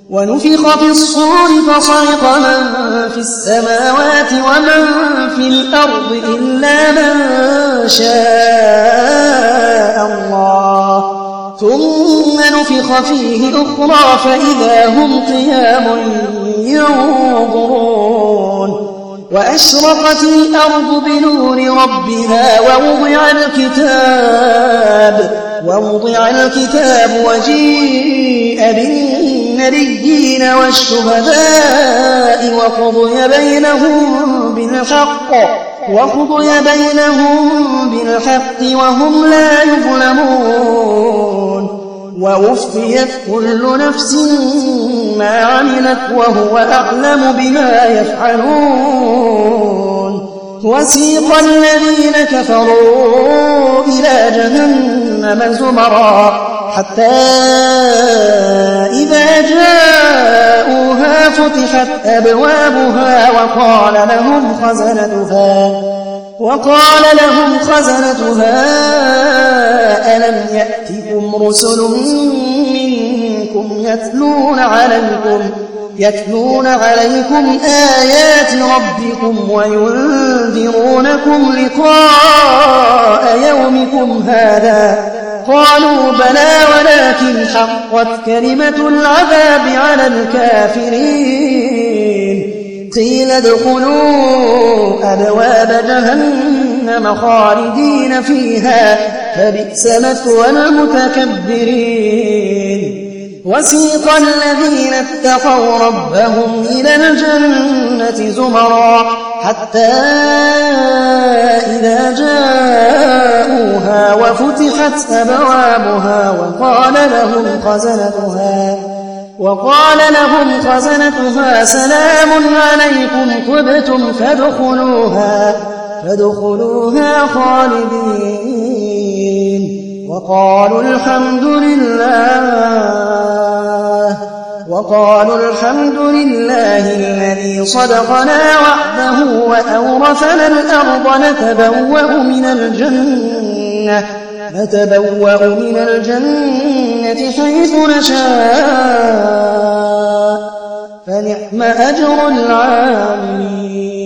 ونفخ في الصور فصعق من في السماوات ومن في الأرض إلا من شاء الله ثم نفخ فيه أخرى فإذا هم قيام ينظرون وأشرقت الأرض بنور ربها ووضع الكتاب وجيء بالنبيين والشهداء وقضي بينهم بالحق وهم لا يظلمون ووفيت كل نفس ما عملت وهو أعلم بما يفعلون وسيق الذين كفروا إلى جهنم زمرا حتى إذا جاءوها فتحت أبوابها وقال لهم خزنتها ألم يأتكم رسل منكم يتلون عليكم آيات ربكم وينذرونكم لقاء يومكم هذا قالوا بلى ولكن حقت كلمة العذاب على الكافرين قيل ادخلوا أبواب جهنم خالدين فيها فبئس مثوى المتكبرين وسيق الذين اتقوا ربهم إلى الجنة زمرا حتى إذا جاءوها وفتحت أبوابها وقال لهم خزنتها سلام عليكم طبتم فادخلوها خالدين وقالوا الحمد لله الذي صدقنا وعده وأورثنا الأرض نتبوأ من الجنة حيث نشاء فنعم أجر العاملين